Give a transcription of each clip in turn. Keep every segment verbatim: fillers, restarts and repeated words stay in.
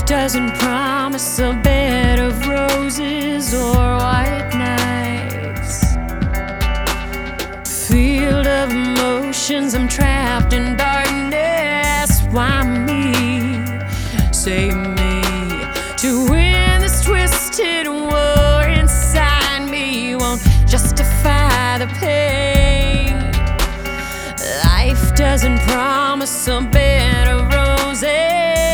doesn't promise a bed of roses or white nights. Field of emotions, I'm trapped in darkness. Why me? Save me to win this twisted war inside me. Won't justify the pain. Life doesn't promise a bed of roses.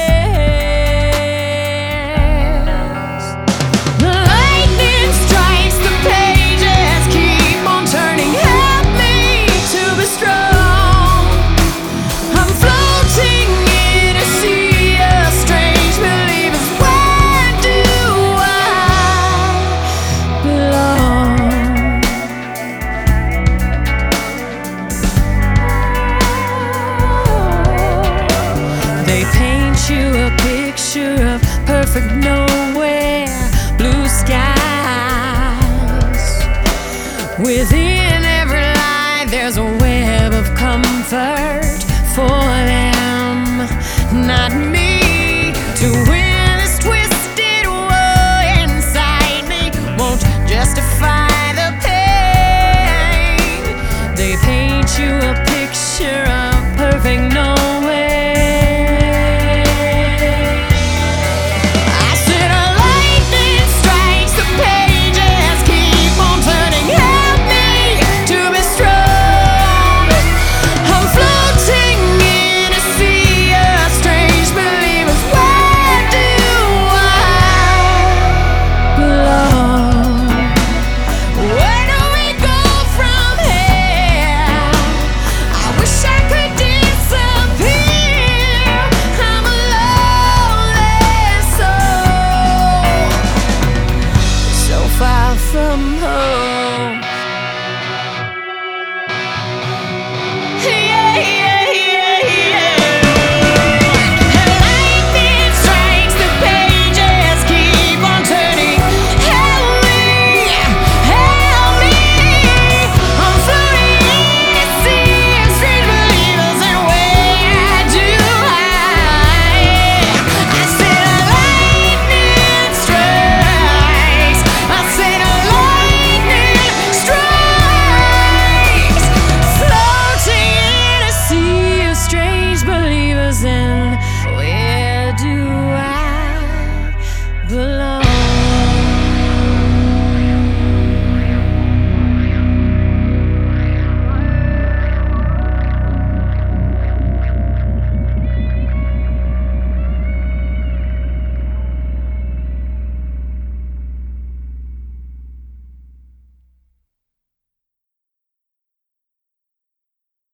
They paint you a picture of perfect nowhere, blue skies within.